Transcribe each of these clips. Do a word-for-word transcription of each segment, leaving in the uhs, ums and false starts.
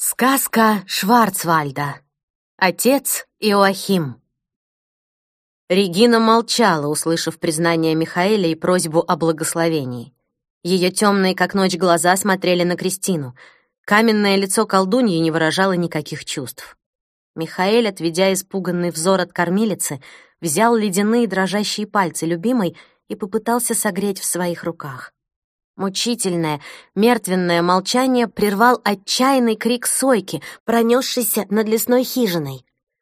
Сказка Шварцвальда. Отец Иоахим. Регина молчала, услышав признание Михаэля и просьбу о благословении. Ее темные, как ночь, глаза смотрели на Кристину. Каменное лицо колдуньи не выражало никаких чувств. Михаэль, отведя испуганный взор от кормилицы, взял ледяные дрожащие пальцы любимой и попытался согреть в своих руках. Мучительное, мертвенное молчание прервал отчаянный крик сойки, пронесшийся над лесной хижиной.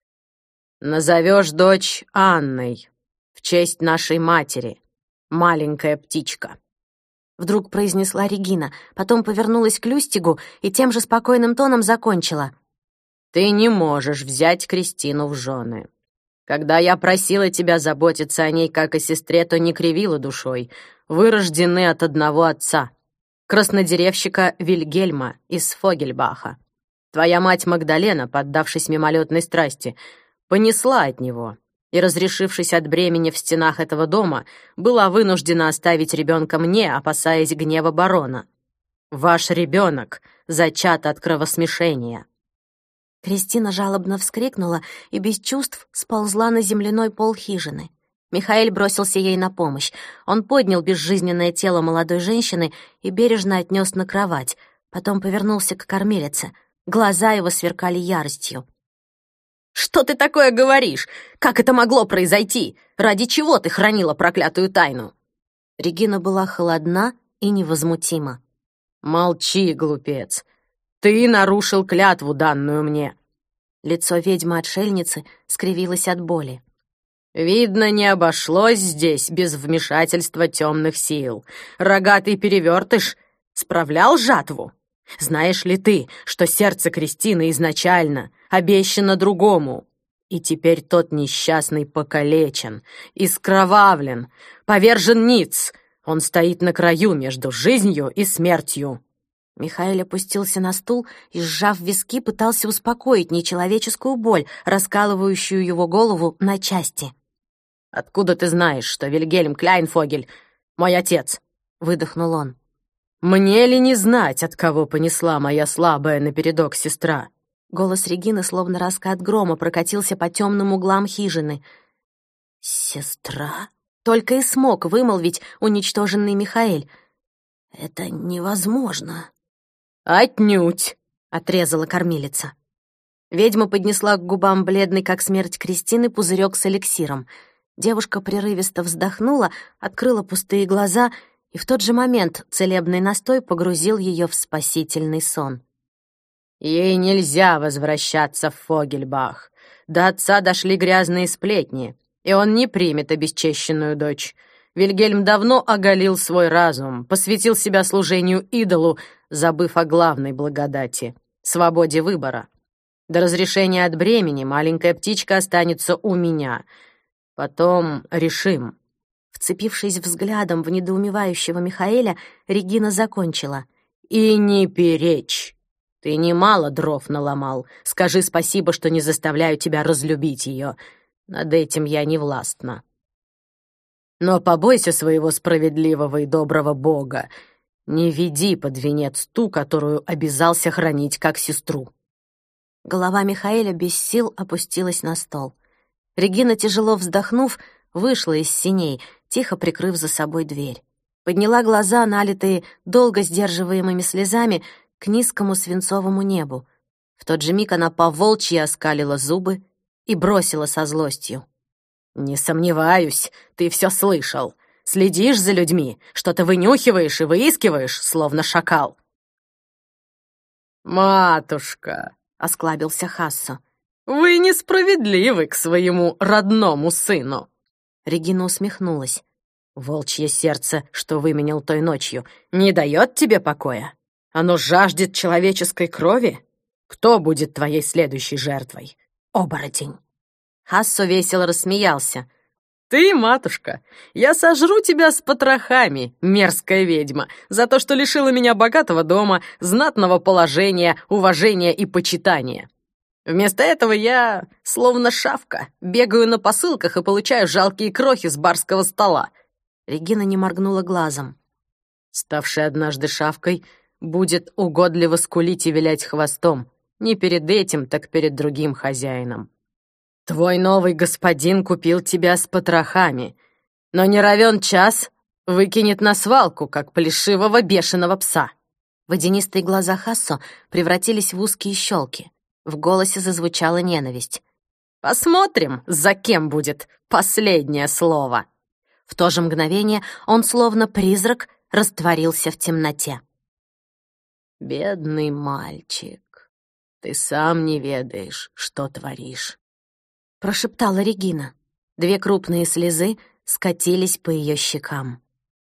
«Назовешь дочь Анной, в честь нашей матери, маленькая птичка», — вдруг произнесла Регина, потом повернулась к Люстигу и тем же спокойным тоном закончила. «Ты не можешь взять Кристину в жены. Когда я просила тебя заботиться о ней как о сестре, то не кривила душой. Вы рождены от одного отца, краснодеревщика Вильгельма из Фогельбаха. Твоя мать Магдалена, поддавшись мимолетной страсти, понесла от него и, разрешившись от бремени в стенах этого дома, была вынуждена оставить ребенка мне, опасаясь гнева барона. Ваш ребенок зачат от кровосмешения». Кристина жалобно вскрикнула и без чувств сползла на земляной пол хижины. Михаэль бросился ей на помощь. Он поднял безжизненное тело молодой женщины и бережно отнес на кровать. Потом повернулся к кормилице. Глаза его сверкали яростью. «Что ты такое говоришь? Как это могло произойти? Ради чего ты хранила проклятую тайну?» Регина была холодна и невозмутима. «Молчи, глупец. Ты нарушил клятву, данную мне». Лицо ведьмы-отшельницы скривилось от боли. «Видно, не обошлось здесь без вмешательства темных сил. Рогатый перевертыш справлял жатву. Знаешь ли ты, что сердце Кристины изначально обещано другому? И теперь тот несчастный покалечен, искровавлен, повержен ниц. Он стоит на краю между жизнью и смертью». Михаэль опустился на стул и, сжав виски, пытался успокоить нечеловеческую боль, раскалывающую его голову на части. «Откуда ты знаешь, что Вильгельм Кляйнфогель мой отец?» — выдохнул он. «Мне ли не знать, от кого понесла моя слабая напередок сестра?» Голос Регины, словно раскат грома, прокатился по темным углам хижины. «Сестра?» — только и смог вымолвить уничтоженный Михаэль. «Это невозможно». «Отнюдь!» — отрезала кормилица. Ведьма поднесла к губам бледный, как смерть Кристины, пузырек с эликсиром. Девушка прерывисто вздохнула, открыла пустые глаза, и в тот же момент целебный настой погрузил ее в спасительный сон. «Ей нельзя возвращаться в Фогельбах. До отца дошли грязные сплетни, и он не примет обесчещенную дочь. Вильгельм давно оголил свой разум, посвятил себя служению идолу, забыв о главной благодати — свободе выбора. До разрешения от бремени маленькая птичка останется у меня. Потом решим». Вцепившись взглядом в недоумевающего Михаэля, Регина закончила. «И не перечь. Ты немало дров наломал. Скажи спасибо, что не заставляю тебя разлюбить ее. Над этим я не властна. Но побойся своего справедливого и доброго Бога. Не веди под венец ту, которую обязался хранить как сестру». Голова Михаэля без сил опустилась на стол. Регина, тяжело вздохнув, вышла из сеней, тихо прикрыв за собой дверь. Подняла глаза, налитые долго сдерживаемыми слезами, к низкому свинцовому небу. В тот же миг она по-волчьи оскалила зубы и бросила со злостью. «Не сомневаюсь, ты все слышал. Следишь за людьми, что-то вынюхиваешь и выискиваешь, словно шакал». «Матушка», — осклабился Хассо, — «вы несправедливы к своему родному сыну». Регина усмехнулась. «Волчье сердце, что выменял той ночью, не дает тебе покоя? Оно жаждет человеческой крови? Кто будет твоей следующей жертвой? Оборотень». Хассо весело рассмеялся. «Ты, матушка, я сожру тебя с потрохами, мерзкая ведьма, за то, что лишила меня богатого дома, знатного положения, уважения и почитания. Вместо этого я, словно шавка, бегаю на посылках и получаю жалкие крохи с барского стола». Регина не моргнула глазом. «Ставший однажды шавкой, будет угодливо скулить и вилять хвостом, Не перед этим, так перед другим хозяином. Твой новый господин купил тебя с потрохами, но не равен час выкинет на свалку, как плешивого бешеного пса». Водянистые глаза Хассо превратились в узкие щелки. В голосе зазвучала ненависть. «Посмотрим, за кем будет последнее слово». В то же мгновение он, словно призрак, растворился в темноте. «Бедный мальчик, ты сам не ведаешь, что творишь», — прошептала Регина. Две крупные слезы скатились по ее щекам.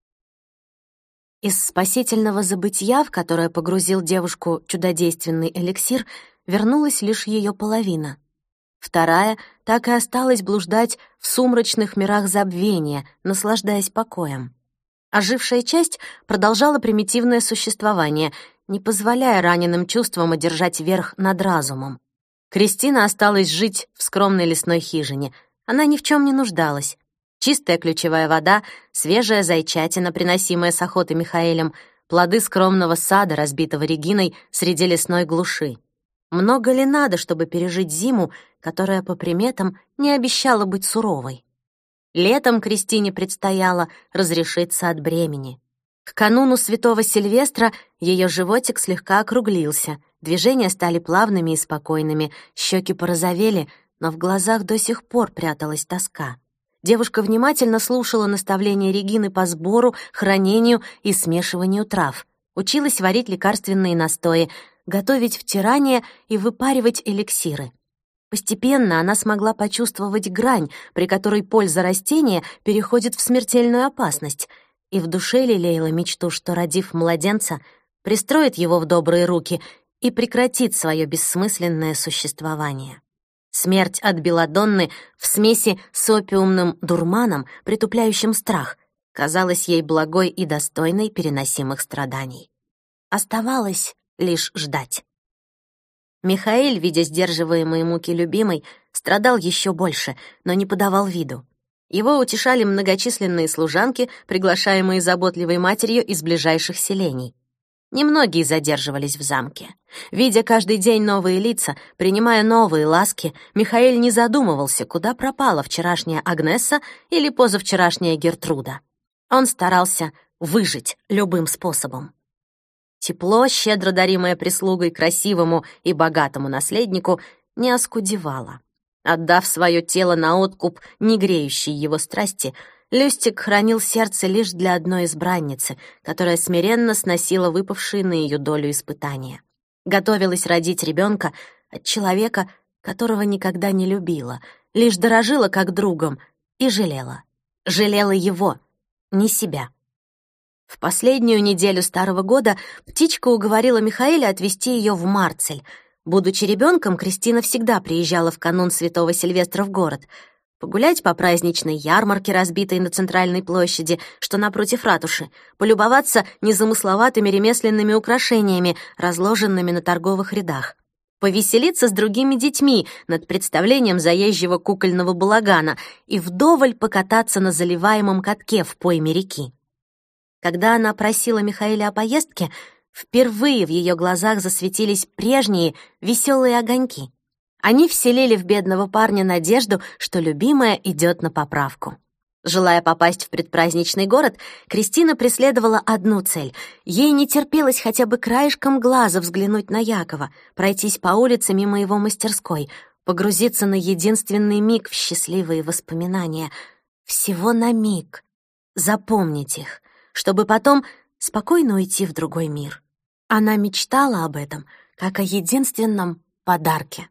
Из спасительного забытья, в которое погрузил девушку чудодейственный эликсир, вернулась лишь ее половина. Вторая так и осталась блуждать в сумрачных мирах забвения, наслаждаясь покоем. Ожившая часть продолжала примитивное существование, не позволяя раненым чувствам одержать верх над разумом. Кристина осталась жить в скромной лесной хижине. Она ни в чем не нуждалась. Чистая ключевая вода, свежая зайчатина, приносимая с охоты Михаэлем, плоды скромного сада, разбитого Региной среди лесной глуши. Много ли надо, чтобы пережить зиму, которая, по приметам, не обещала быть суровой? Летом Кристине предстояло разрешиться от бремени. К кануну святого Сильвестра ее животик слегка округлился, движения стали плавными и спокойными, щеки порозовели, но в глазах до сих пор пряталась тоска. Девушка внимательно слушала наставления Регины по сбору, хранению и смешиванию трав, училась варить лекарственные настои, готовить втирание и выпаривать эликсиры. Постепенно она смогла почувствовать грань, при которой польза растения переходит в смертельную опасность, и в душе лелеяла мечту, что, родив младенца, пристроит его в добрые руки и прекратит свое бессмысленное существование. Смерть от белладонны в смеси с опиумным дурманом, притупляющим страх, казалась ей благой и достойной переносимых страданий. Оставалось лишь ждать. Михаэль, видя сдерживаемые муки любимой, страдал еще больше, но не подавал виду. Его утешали многочисленные служанки, приглашаемые заботливой матерью из ближайших селений. Немногие задерживались в замке. Видя каждый день новые лица, принимая новые ласки, Михаэль не задумывался, куда пропала вчерашняя Агнесса или позавчерашняя Гертруда. Он старался выжить любым способом. Тепло, щедро даримое прислугой красивому и богатому наследнику, не оскудевало. Отдав свое тело на откуп негреющей его страсти, Люстик хранил сердце лишь для одной избранницы, которая смиренно сносила выпавшие на ее долю испытания. Готовилась родить ребенка от человека, которого никогда не любила, лишь дорожила как другом и жалела. Жалела его, не себя. В последнюю неделю старого года птичка уговорила Михаэля отвезти ее в Марцель. Будучи ребенком, Кристина всегда приезжала в канун Святого Сильвестра в город. Погулять по праздничной ярмарке, разбитой на центральной площади, что напротив ратуши, полюбоваться незамысловатыми ремесленными украшениями, разложенными на торговых рядах, повеселиться с другими детьми над представлением заезжего кукольного балагана и вдоволь покататься на заливаемом катке в пойме реки. Когда она просила Михаэля о поездке, впервые в ее глазах засветились прежние веселые огоньки. Они вселили в бедного парня надежду, что любимая идет на поправку. Желая попасть в предпраздничный город, Кристина преследовала одну цель. Ей не терпелось хотя бы краешком глаза взглянуть на Якова, пройтись по улице мимо его мастерской, погрузиться на единственный миг в счастливые воспоминания. Всего на миг. Запомнить их, чтобы потом спокойно уйти в другой мир. Она мечтала об этом, как о единственном подарке.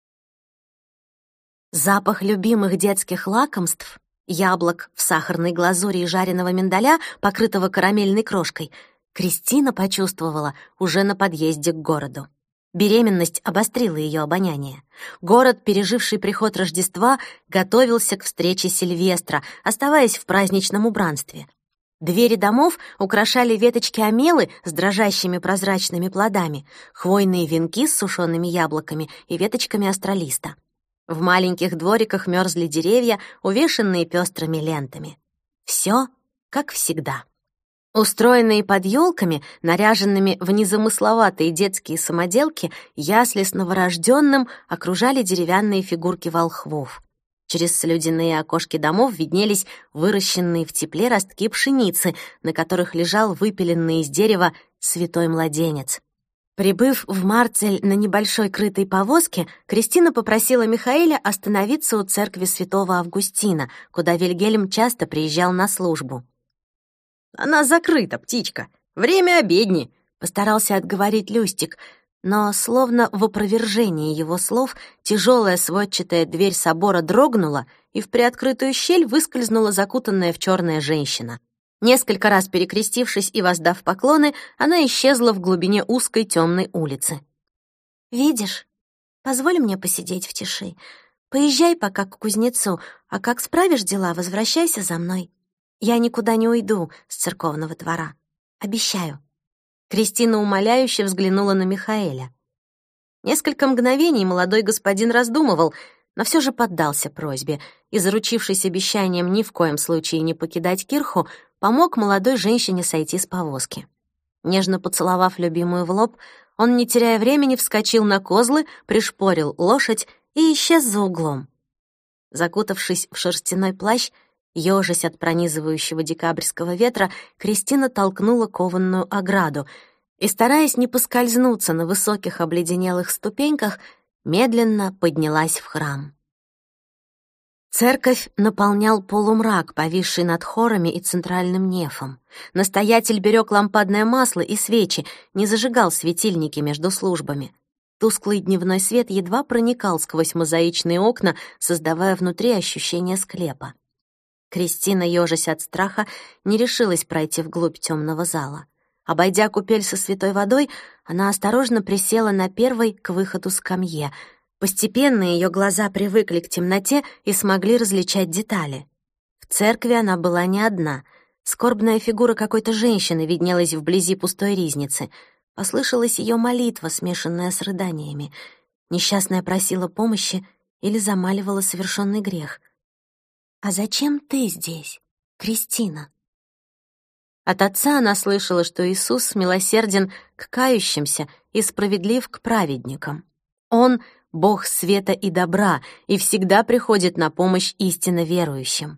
Запах любимых детских лакомств, яблок в сахарной глазури и жареного миндаля, покрытого карамельной крошкой, Кристина почувствовала уже на подъезде к городу. Беременность обострила ее обоняние. Город, переживший приход Рождества, готовился к встрече Сильвестра, оставаясь в праздничном убранстве. Двери домов украшали веточки омелы с дрожащими прозрачными плодами, хвойные венки с сушеными яблоками и веточками астролиста. В маленьких двориках мерзли деревья, увешанные пестрыми лентами. Все как всегда. Устроенные под елками, наряженными в незамысловатые детские самоделки, ясли с новорожденным окружали деревянные фигурки волхвов. Через слюдяные окошки домов виднелись выращенные в тепле ростки пшеницы, на которых лежал выпиленный из дерева святой младенец. Прибыв в Марцель на небольшой крытой повозке, Кристина попросила Михаэля остановиться у церкви святого Августина, куда Вильгельм часто приезжал на службу. «Она закрыта, птичка. Время обедни», — постарался отговорить Люстик, но, словно в опровержении его слов, тяжелая сводчатая дверь собора дрогнула, и в приоткрытую щель выскользнула закутанная в черная женщина. Несколько раз перекрестившись и воздав поклоны, она исчезла в глубине узкой темной улицы. «Видишь, позволь мне посидеть в тиши. Поезжай пока к кузнецу, а как справишь дела, возвращайся за мной. Я никуда не уйду с церковного двора. Обещаю». Кристина умоляюще взглянула на Михаэля. Несколько мгновений молодой господин раздумывал, но все же поддался просьбе и, заручившись обещанием ни в коем случае не покидать кирху, помог молодой женщине сойти с повозки. Нежно поцеловав любимую в лоб, он, не теряя времени, вскочил на козлы, пришпорил лошадь и исчез за углом. Закутавшись в шерстяной плащ, ёжась от пронизывающего декабрьского ветра, Кристина толкнула кованную ограду и, стараясь не поскользнуться на высоких обледенелых ступеньках, медленно поднялась в храм. Церковь наполнял полумрак, повисший над хорами и центральным нефом. Настоятель берег лампадное масло и свечи, не зажигал светильники между службами. Тусклый дневной свет едва проникал сквозь мозаичные окна, создавая внутри ощущение склепа. Кристина, ёжась от страха, не решилась пройти вглубь темного зала. Обойдя купель со святой водой, она осторожно присела на первой к выходу скамье. Постепенно ее глаза привыкли к темноте и смогли различать детали. В церкви она была не одна. Скорбная фигура какой-то женщины виднелась вблизи пустой ризницы. Послышалась ее молитва, смешанная с рыданиями. Несчастная просила помощи или замаливала совершенный грех. «А зачем ты здесь, Кристина?» От отца она слышала, что Иисус милосерден к кающимся и справедлив к праведникам. Он — Бог света и добра, и всегда приходит на помощь истинно верующим.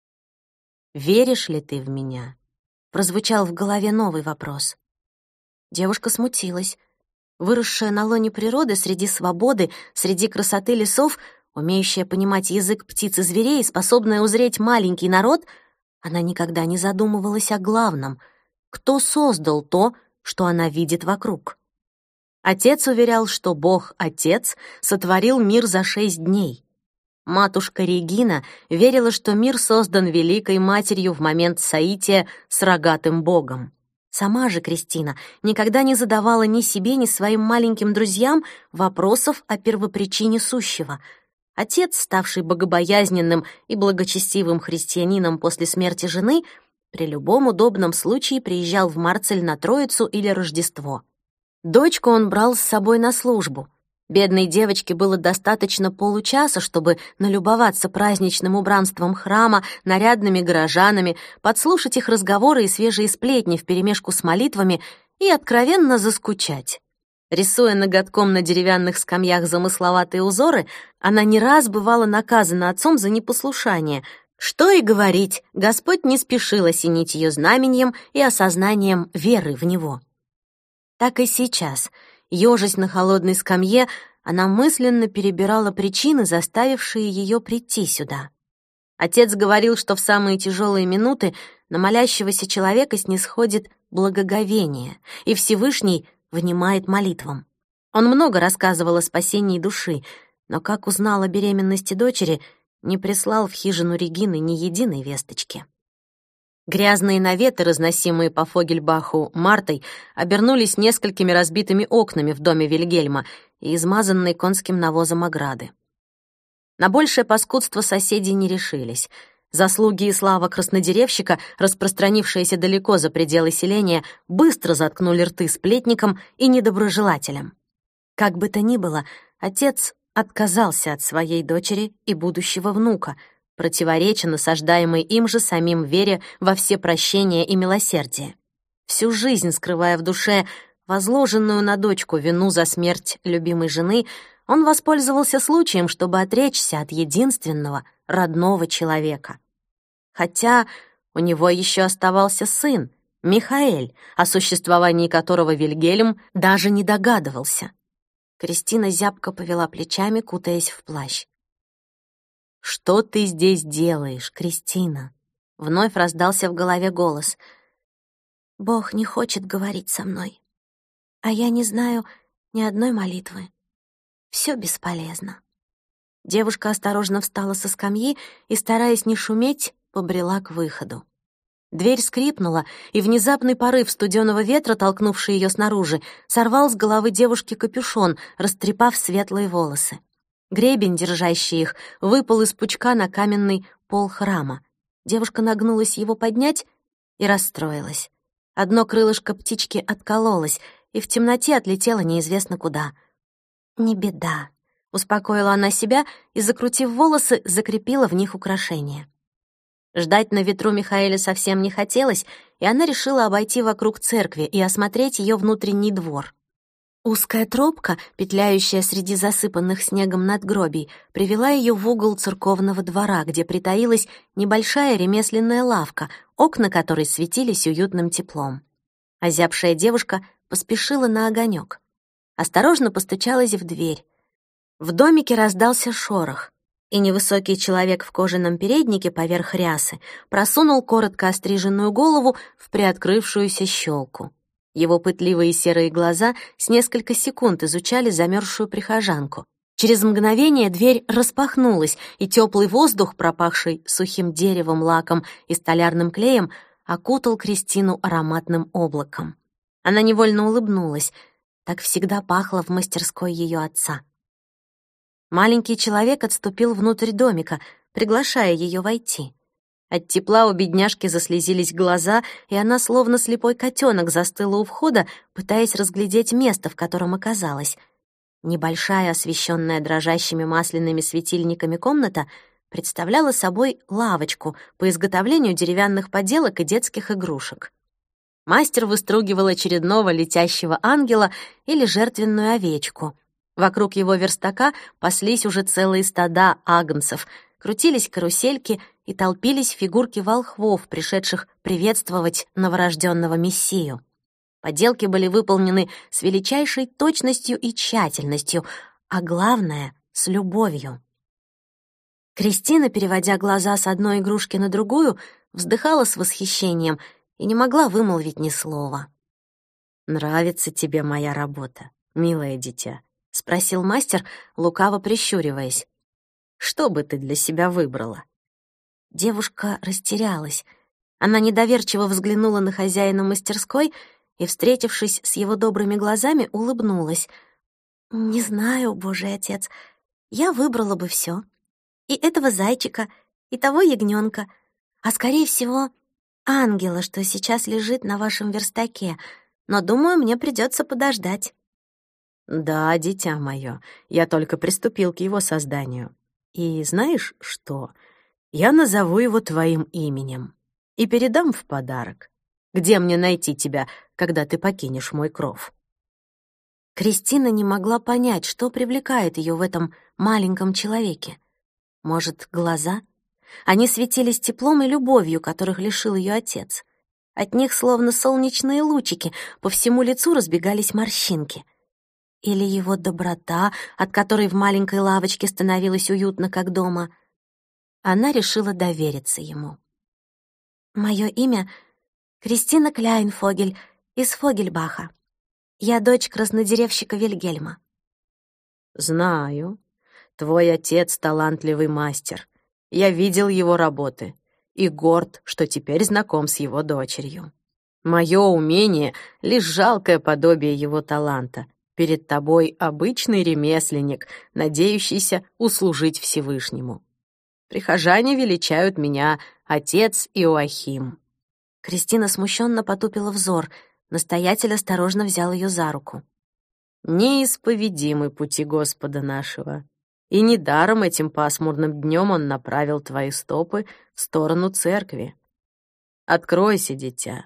«Веришь ли ты в меня?» — прозвучал в голове новый вопрос. Девушка смутилась. Выросшая на лоне природы, среди свободы, среди красоты лесов, умеющая понимать язык птиц и зверей, способная узреть маленький народ, она никогда не задумывалась о главном. Кто создал то, что она видит вокруг? Отец уверял, что Бог-Отец сотворил мир за шесть дней. Матушка Регина верила, что мир создан Великой Матерью в момент соития с рогатым Богом. Сама же Кристина никогда не задавала ни себе, ни своим маленьким друзьям вопросов о первопричине сущего. Отец, ставший богобоязненным и благочестивым христианином после смерти жены, при любом удобном случае приезжал в Марцель на Троицу или Рождество. Дочку он брал с собой на службу. Бедной девочке было достаточно получаса, чтобы налюбоваться праздничным убранством храма, нарядными горожанами, подслушать их разговоры и свежие сплетни вперемешку с молитвами и откровенно заскучать. Рисуя ноготком на деревянных скамьях замысловатые узоры, она не раз бывала наказана отцом за непослушание. Что и говорить, Господь не спешил осенить ее знаменем и осознанием веры в Него. Так и сейчас, ёжась на холодной скамье, она мысленно перебирала причины, заставившие ее прийти сюда. Отец говорил, что в самые тяжелые минуты на молящегося человека снисходит благоговение, и Всевышний внимает молитвам. Он много рассказывал о спасении души, но, как узнал о беременности дочери, не прислал в хижину Регины ни единой весточки. Грязные наветы, разносимые по Фогельбаху Мартой, обернулись несколькими разбитыми окнами в доме Вильгельма и измазанной конским навозом ограды. На большее паскудство соседи не решились. Заслуги и слава краснодеревщика, распространившиеся далеко за пределы селения, быстро заткнули рты сплетникам и недоброжелателям. Как бы то ни было, отец отказался от своей дочери и будущего внука, противореча насаждаемой им же самим вере во все прощения и милосердие. всю жизнь скрывая в душе возложенную на дочку вину за смерть любимой жены, он воспользовался случаем, чтобы отречься от единственного родного человека. Хотя у него еще оставался сын, Михаэль, о существовании которого Вильгельм даже не догадывался. Кристина зябко повела плечами, кутаясь в плащ. «Что ты здесь делаешь, Кристина?» Вновь раздался в голове голос. «Бог не хочет говорить со мной, а я не знаю ни одной молитвы. Все бесполезно». Девушка осторожно встала со скамьи и, стараясь не шуметь, побрела к выходу. Дверь скрипнула, и внезапный порыв студеного ветра, толкнувший ее снаружи, сорвал с головы девушки капюшон, растрепав светлые волосы. Гребень, держащий их, выпал из пучка на каменный пол храма. Девушка нагнулась его поднять и расстроилась. Одно крылышко птички откололось, и в темноте отлетело неизвестно куда. «Не беда», — успокоила она себя и, закрутив волосы, закрепила в них украшения. Ждать на ветру Михаэля совсем не хотелось, и она решила обойти вокруг церкви и осмотреть ее внутренний двор. Узкая тропка, петляющая среди засыпанных снегом надгробий, привела ее в угол церковного двора, где притаилась небольшая ремесленная лавка, окна которой светились уютным теплом. Озябшая девушка поспешила на огонек. Осторожно постучалась в дверь. В домике раздался шорох, и невысокий человек в кожаном переднике поверх рясы просунул коротко остриженную голову в приоткрывшуюся щелку. Его пытливые серые глаза с несколько секунд изучали замерзшую прихожанку. Через мгновение дверь распахнулась, и теплый воздух, пропахший сухим деревом, лаком и столярным клеем, окутал Кристину ароматным облаком. Она невольно улыбнулась. Так всегда пахло в мастерской ее отца. Маленький человек отступил внутрь домика, приглашая ее войти. От тепла у бедняжки заслезились глаза, и она, словно слепой котенок, застыла у входа, пытаясь разглядеть место, в котором оказалась. Небольшая, освещенная дрожащими масляными светильниками комната представляла собой лавочку по изготовлению деревянных поделок и детских игрушек. Мастер выстругивал очередного летящего ангела или жертвенную овечку. Вокруг его верстака паслись уже целые стада агнцев, крутились карусельки и толпились фигурки волхвов, пришедших приветствовать новорожденного мессию. Поделки были выполнены с величайшей точностью и тщательностью, а главное — с любовью. Кристина, переводя глаза с одной игрушки на другую, вздыхала с восхищением и не могла вымолвить ни слова. «Нравится тебе моя работа, милое дитя?» — спросил мастер, лукаво прищуриваясь. «Что бы ты для себя выбрала?» Девушка растерялась. Она недоверчиво взглянула на хозяина мастерской и, встретившись с его добрыми глазами, улыбнулась. «Не знаю, Божий отец, я выбрала бы все. И этого зайчика, и того ягненка, а, скорее всего, ангела, что сейчас лежит на вашем верстаке, но, думаю, мне придется подождать». «Да, дитя мое, я только приступил к его созданию. И знаешь что? Я назову его твоим именем и передам в подарок. Где мне найти тебя, когда ты покинешь мой кров?» Кристина не могла понять, что привлекает ее в этом маленьком человеке. Может, глаза? Они светились теплом и любовью, которых лишил ее отец. От них, словно солнечные лучики, по всему лицу разбегались морщинки. Или его доброта, от которой в маленькой лавочке становилось уютно, как дома. Она решила довериться ему. «Мое имя — Кристина Кляйнфогель из Фогельбаха. Я дочь краснодеревщика Вильгельма». «Знаю. Твой отец — талантливый мастер. Я видел его работы и горд, что теперь знаком с его дочерью. Мое умение — лишь жалкое подобие его таланта. Перед тобой обычный ремесленник, надеющийся услужить Всевышнему. Прихожане величают меня отец Иоахим». Кристина смущенно потупила взор. Настоятель осторожно взял ее за руку. «Неисповедимы пути Господа нашего, и недаром этим пасмурным днем Он направил твои стопы в сторону церкви. Откройся, дитя,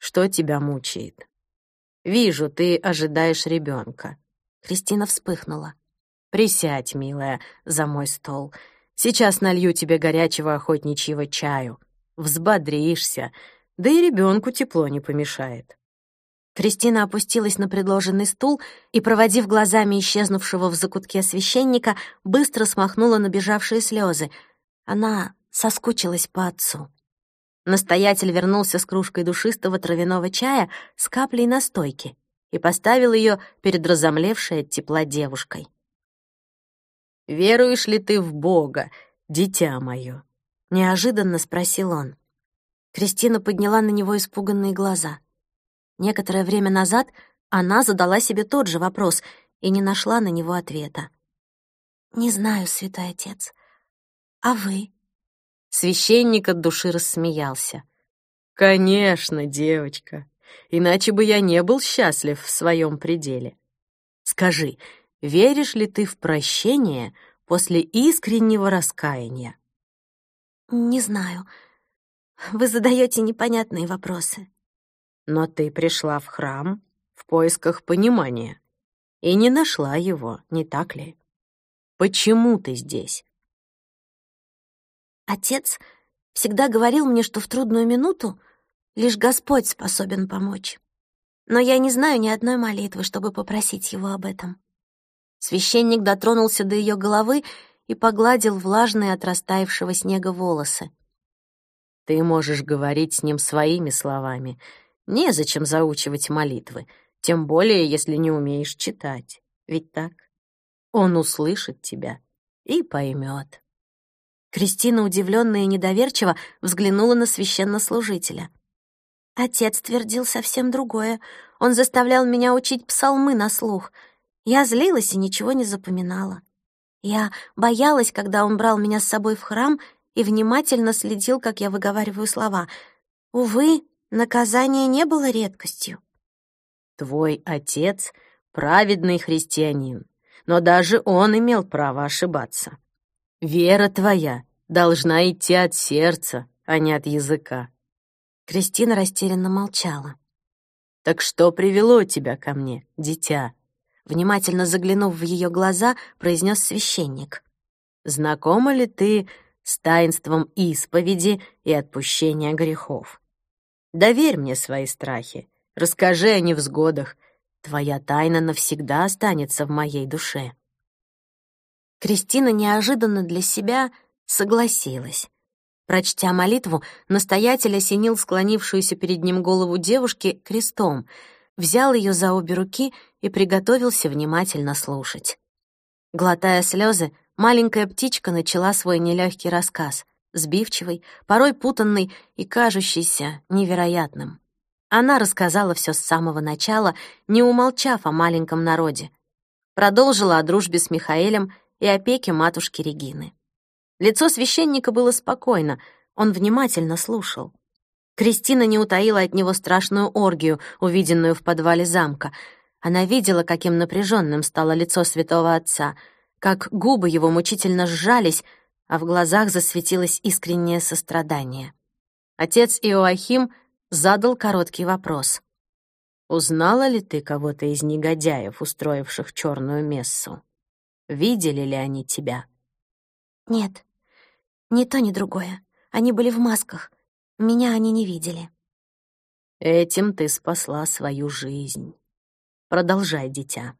Что тебя мучает? Вижу, ты ожидаешь ребенка. Кристина вспыхнула. Присядь, милая, за мой стол. Сейчас налью тебе горячего охотничьего чаю. Взбодришься, да и ребенку тепло не помешает. Кристина опустилась на предложенный стул и, проводив глазами исчезнувшего в закутке священника, быстро смахнула набежавшие слезы. Она соскучилась по отцу. Настоятель вернулся с кружкой душистого травяного чая с каплей настойки и поставил ее перед разомлевшей от тепла девушкой. «Веруешь ли ты в Бога, дитя мое?» — неожиданно спросил он. Кристина подняла на него испуганные глаза. Некоторое время назад она задала себе тот же вопрос и не нашла на него ответа. «Не знаю, святой отец. А вы?» Священник от души рассмеялся. «Конечно, девочка, иначе бы я не был счастлив в своем пределе. Скажи, веришь ли ты в прощение после искреннего раскаяния?» «Не знаю. Вы задаете непонятные вопросы». «Но ты пришла в храм в поисках понимания и не нашла его, не так ли? Почему ты здесь?» Отец всегда говорил мне, что в трудную минуту лишь Господь способен помочь. Но я не знаю ни одной молитвы, чтобы попросить его об этом. Священник дотронулся до ее головы и погладил влажные от растаявшего снега волосы. «Ты можешь говорить с ним своими словами. Незачем заучивать молитвы, тем более, если не умеешь читать. Ведь так? Он услышит тебя и поймет». Кристина, удивленная и недоверчиво, взглянула на священнослужителя. Отец твердил совсем другое. Он заставлял меня учить псалмы на слух. Я злилась и ничего не запоминала. Я боялась, когда он брал меня с собой в храм и внимательно следил, как я выговариваю слова. Увы, наказание не было редкостью. Твой отец — праведный христианин, но даже он имел право ошибаться. Вера твоя должна идти от сердца, а не от языка. Кристина растерянно молчала. «Так что привело тебя ко мне, дитя?» Внимательно заглянув в ее глаза, произнес священник. «Знакома ли ты с таинством исповеди и отпущения грехов? Доверь мне свои страхи, расскажи о невзгодах. Твоя тайна навсегда останется в моей душе». Кристина неожиданно для себя согласилась. Прочтя молитву, настоятель осенил склонившуюся перед ним голову девушки крестом, взял ее за обе руки и приготовился внимательно слушать. Глотая слезы, маленькая птичка начала свой нелегкий рассказ, сбивчивый, порой путанный и кажущийся невероятным. Она рассказала все с самого начала, не умолчав о маленьком народе. Продолжила о дружбе с Михаэлем и опеке матушки Регины. Лицо священника было спокойно, он внимательно слушал. Кристина не утаила от него страшную оргию, увиденную в подвале замка. Она видела, каким напряженным стало лицо святого отца, как губы его мучительно сжались, а в глазах засветилось искреннее сострадание. Отец Иоахим задал короткий вопрос. «Узнала ли ты кого-то из негодяев, устроивших черную мессу? Видели ли они тебя?» «Нет, ни то, ни другое. Они были в масках. Меня они не видели». «Этим ты спасла свою жизнь. Продолжай, дитя».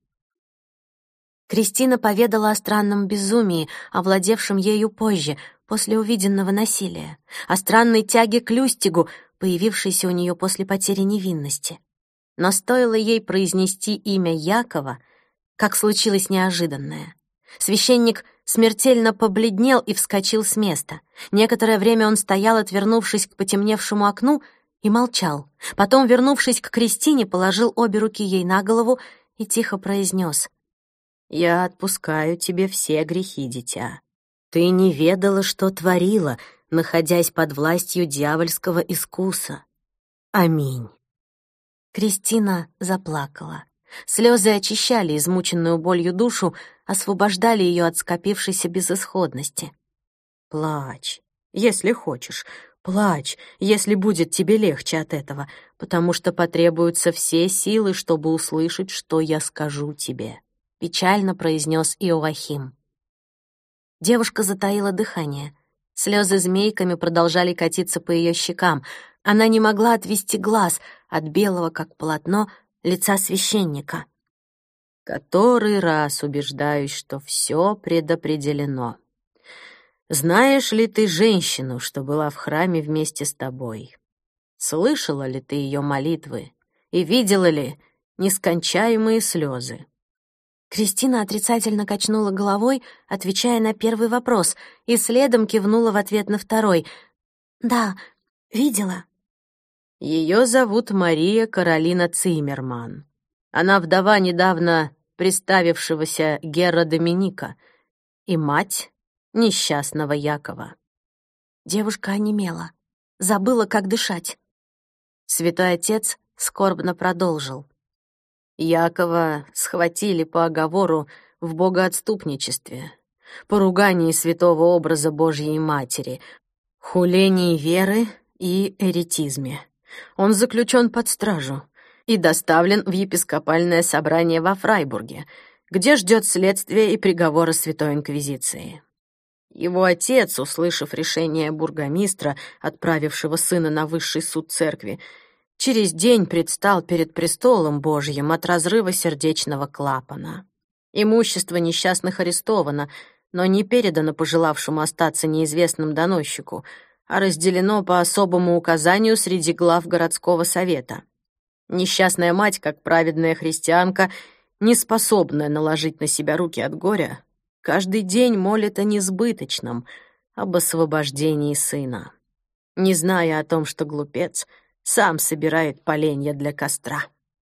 Кристина поведала о странном безумии, овладевшем ею позже, после увиденного насилия, о странной тяге к Люстигу, появившейся у нее после потери невинности. Но стоило ей произнести имя Якова, как случилось неожиданное. Священник смертельно побледнел и вскочил с места. Некоторое время он стоял, отвернувшись к потемневшему окну, и молчал. Потом, вернувшись к Кристине, положил обе руки ей на голову и тихо произнес: «Я отпускаю тебе все грехи, дитя. Ты не ведала, что творила, находясь под властью дьявольского искуса. Аминь». Кристина заплакала. Слезы очищали измученную болью душу, освобождали ее от скопившейся безысходности. «Плачь, если хочешь. Плачь, если будет тебе легче от этого, потому что потребуются все силы, чтобы услышать, что я скажу тебе», — печально произнес Иоахим. Девушка затаила дыхание. Слезы змейками продолжали катиться по ее щекам. Она не могла отвести глаз от белого, как полотно, лица священника. «Который раз убеждаюсь, что все предопределено. Знаешь ли ты женщину, что была в храме вместе с тобой? Слышала ли ты ее молитвы и видела ли нескончаемые слезы?» Кристина отрицательно качнула головой, отвечая на первый вопрос, и следом кивнула в ответ на второй. «Да, видела». Ее зовут Мария Каролина Циммерман. Она вдова недавно приставившегося Гера Доминика и мать несчастного Якова. Девушка онемела, забыла, как дышать. Святой Отец скорбно продолжил. Якова схватили по оговору в богоотступничестве, поругании святого образа Божьей Матери, хулении веры и эретизме. Он заключен под стражу и доставлен в епископальное собрание во Фрайбурге, где ждет следствия и приговора Святой Инквизиции. Его отец, услышав решение бургомистра, отправившего сына на высший суд церкви, через день предстал перед престолом Божьим от разрыва сердечного клапана. Имущество несчастных арестовано, но не передано пожелавшему остаться неизвестным доносчику, а разделено по особому указанию среди глав городского совета. Несчастная мать, как праведная христианка, не способная наложить на себя руки от горя, каждый день молит о несбыточном, об освобождении сына, не зная о том, что глупец сам собирает поленья для костра.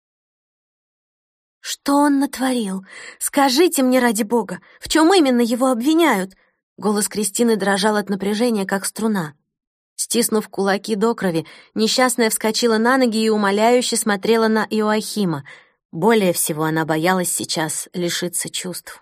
«Что он натворил? Скажите мне, ради бога, в чем именно его обвиняют?» Голос Кристины дрожал от напряжения, как струна. Стиснув кулаки до крови, несчастная вскочила на ноги и умоляюще смотрела на Иоахима. Более всего она боялась сейчас лишиться чувств.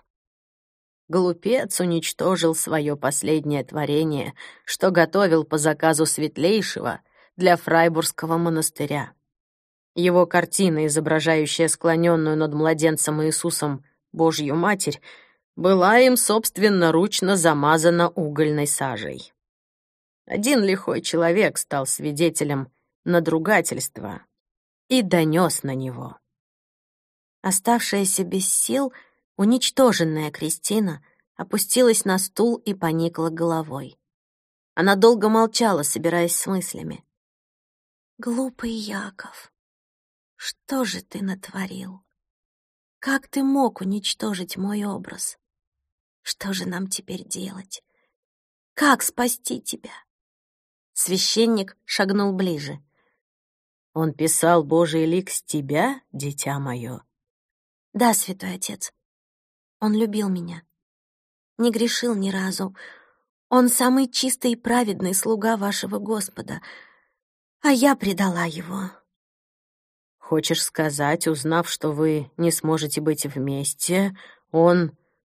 Глупец уничтожил свое последнее творение, что готовил по заказу Светлейшего для Фрайбургского монастыря. Его картина, изображающая склоненную над младенцем Иисусом Божью Матерь, была им собственноручно замазана угольной сажей. Один лихой человек стал свидетелем надругательства и донес на него. Оставшаяся без сил, уничтоженная Кристина опустилась на стул и поникла головой. Она долго молчала, собираясь с мыслями. «Глупый Яков, что же ты натворил? Как ты мог уничтожить мой образ? Что же нам теперь делать? Как спасти тебя?» Священник шагнул ближе. «Он писал Божий лик с тебя, дитя мое?» «Да, святой отец. Он любил меня. Не грешил ни разу. Он самый чистый и праведный слуга вашего Господа, а я предала его». «Хочешь сказать, узнав, что вы не сможете быть вместе, он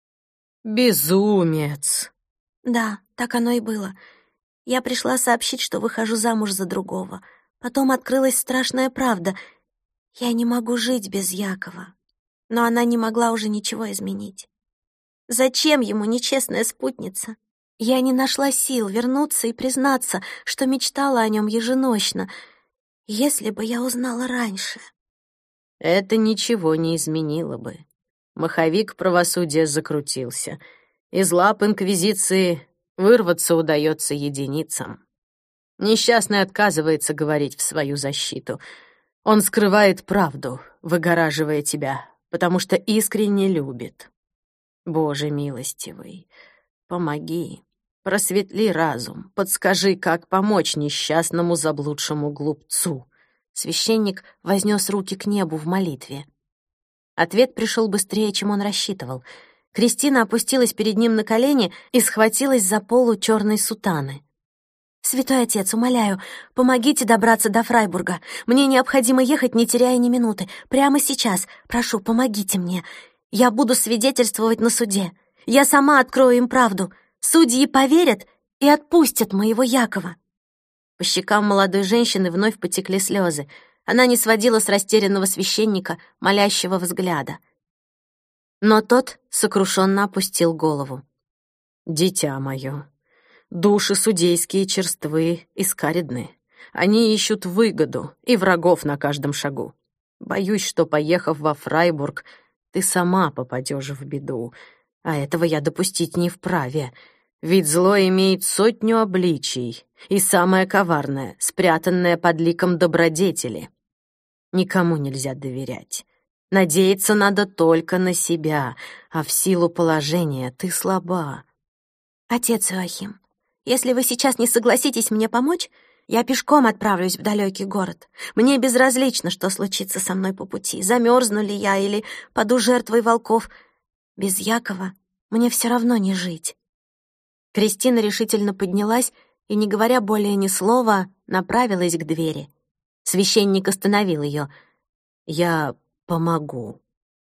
безумец?» «Да, так оно и было. Я пришла сообщить, что выхожу замуж за другого. Потом открылась страшная правда. Я не могу жить без Якова». Но она не могла уже ничего изменить. Зачем ему нечестная спутница? Я не нашла сил вернуться и признаться, что мечтала о нем еженочно. Если бы я узнала раньше. Это ничего не изменило бы. Маховик правосудия закрутился. Из лап Инквизиции вырваться удается единицам. Несчастный отказывается говорить в свою защиту. Он скрывает правду, выгораживая тебя, потому что искренне любит. Боже милостивый, помоги, просветли разум, подскажи, как помочь несчастному заблудшему глупцу». Священник вознес руки к небу в молитве. Ответ пришел быстрее, чем он рассчитывал. Кристина опустилась перед ним на колени и схватилась за полу черной сутаны. «Святой отец, умоляю, помогите добраться до Фрайбурга. Мне необходимо ехать, не теряя ни минуты. Прямо сейчас. Прошу, помогите мне. Я буду свидетельствовать на суде. Я сама открою им правду. Судьи поверят и отпустят моего Якова». По щекам молодой женщины вновь потекли слезы. Она не сводила с растерянного священника молящего взгляда. Но тот сокрушенно опустил голову. «Дитя мое, души судейские черствы и скаредны. Они ищут выгоду и врагов на каждом шагу. Боюсь, что, поехав во Фрайбург, ты сама попадешь в беду, а этого я допустить не вправе. Ведь зло имеет сотню обличий, и самое коварное, спрятанное под ликом добродетели. Никому нельзя доверять. Надеяться надо только на себя, а в силу положения ты слаба». «Отец Иоахим, если вы сейчас не согласитесь мне помочь, я пешком отправлюсь в далекий город. Мне безразлично, что случится со мной по пути, замерзну ли я или паду жертвой волков. Без Якова мне все равно не жить». Кристина решительно поднялась и, не говоря более ни слова, направилась к двери. Священник остановил ее. «Я помогу.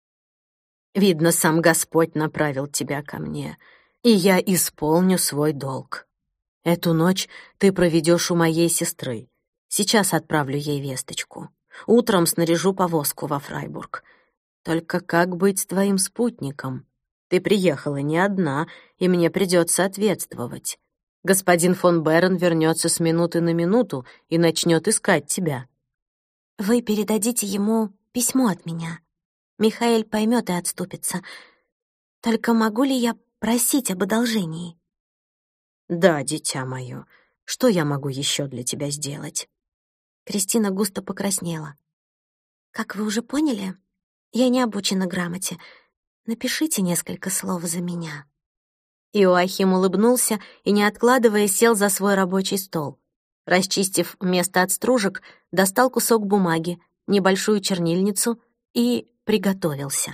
Видно, сам Господь направил тебя ко мне, и я исполню свой долг. Эту ночь ты проведешь у моей сестры. Сейчас отправлю ей весточку. Утром снаряжу повозку во Фрайбург. Только как быть с твоим спутником? Ты приехала не одна, и мне придется ответствовать. Господин фон Берен вернется с минуты на минуту и начнет искать тебя». «Вы передадите ему письмо от меня. Михаэль поймет и отступится. Только могу ли я просить об одолжении?» «Да, дитя мое. Что я могу еще для тебя сделать?» Кристина густо покраснела. «Как вы уже поняли, я не обучена грамоте. Напишите несколько слов за меня». Иоахим улыбнулся и, не откладывая, сел за свой рабочий стол. Расчистив место от стружек, достал кусок бумаги, небольшую чернильницу и приготовился.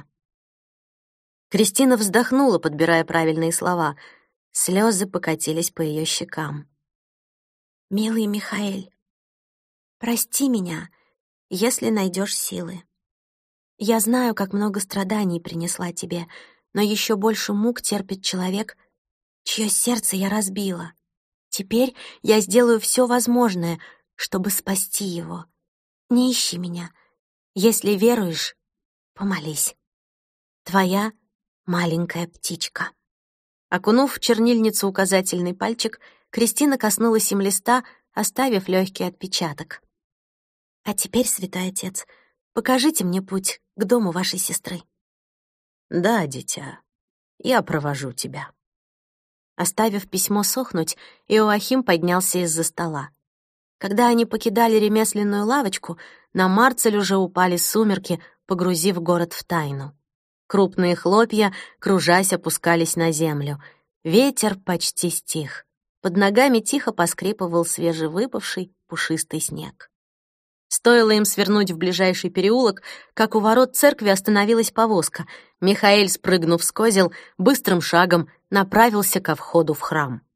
Кристина вздохнула, подбирая правильные слова. Слезы покатились по ее щекам. «Милый Михаэль, прости меня, если найдешь силы. Я знаю, как много страданий принесла тебе, но еще больше мук терпит человек, чье сердце я разбила. Теперь я сделаю все возможное, чтобы спасти его. Не ищи меня. Если веруешь, помолись. Твоя маленькая птичка». Окунув в чернильницу указательный пальчик, Кристина коснулась им листа, оставив легкий отпечаток. «А теперь, святой отец, покажите мне путь к дому вашей сестры». «Да, дитя, я провожу тебя». Оставив письмо сохнуть, Иоахим поднялся из-за стола. Когда они покидали ремесленную лавочку, на Марцель уже упали сумерки, погрузив город в тайну. Крупные хлопья, кружась, опускались на землю. Ветер почти стих. Под ногами тихо поскрипывал свежевыпавший пушистый снег. Стоило им свернуть в ближайший переулок, как у ворот церкви остановилась повозка. Михаэль, спрыгнув с козел, быстрым шагом направился ко входу в храм.